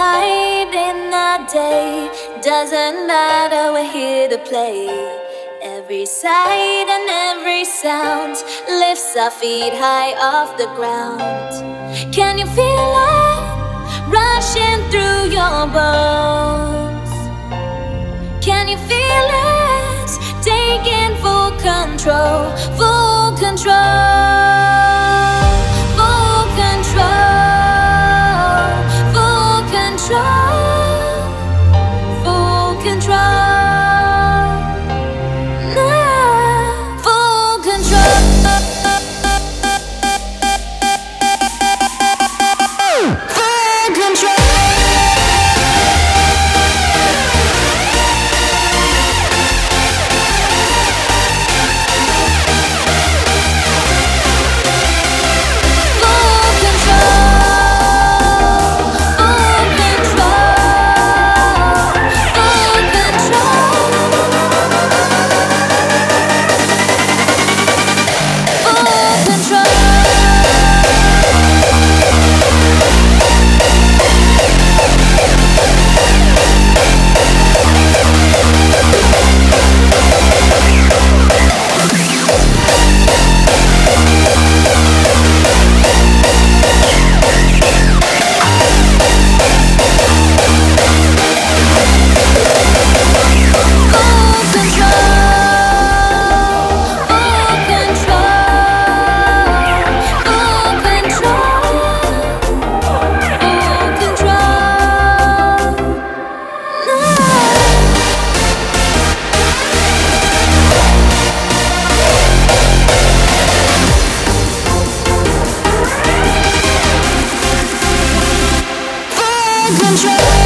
night, in the day, doesn't matter, we're here to play. Every sight and every sound lifts our feet high off the ground. Can you feel it rushing through your bones? Can you feel it taking full control? Full control. Full control. Full control. Full control. Full control. Full control. Control.